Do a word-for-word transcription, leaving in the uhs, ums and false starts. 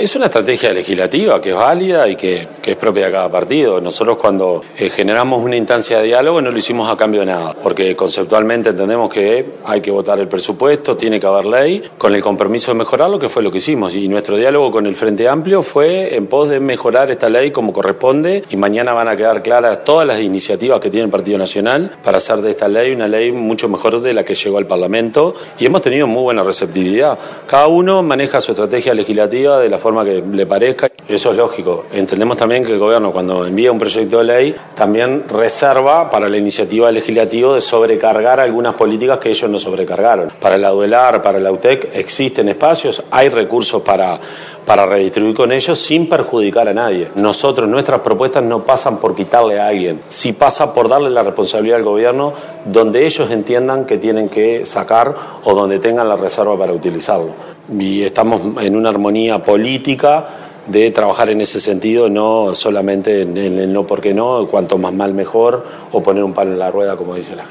Es una estrategia legislativa que es válida y que, que es propia de cada partido. Nosotros cuando eh, generamos una instancia de diálogo no lo hicimos a cambio de nada, porque conceptualmente entendemos que hay que votar el presupuesto, tiene que haber ley, con el compromiso de mejorarlo, que fue lo que hicimos. Y nuestro diálogo con el Frente Amplio fue en pos de mejorar esta ley como corresponde, y mañana van a quedar claras todas las iniciativas que tiene el Partido Nacional para hacer de esta ley una ley mucho mejor de la que llegó al Parlamento, y hemos tenido muy buena receptividad. Cada uno maneja su estrategia legislativa de la forma que le parezca. Eso es lógico. Entendemos también que el gobierno, cuando envía un proyecto de ley, también reserva para la iniciativa legislativa de sobrecargar algunas políticas que ellos no sobrecargaron. Para la UDELAR, para la UTEC existen espacios, hay recursos para, para redistribuir con ellos sin perjudicar a nadie. Nosotros, nuestras propuestas no pasan por quitarle a alguien, sí pasa por darle la responsabilidad al gobierno donde ellos entiendan que tienen que sacar o donde tengan la reserva para utilizarlo. Y estamos en una armonía política de trabajar en ese sentido, no solamente en el no porque no, cuanto más mal mejor, o poner un palo en la rueda, como dice la gente.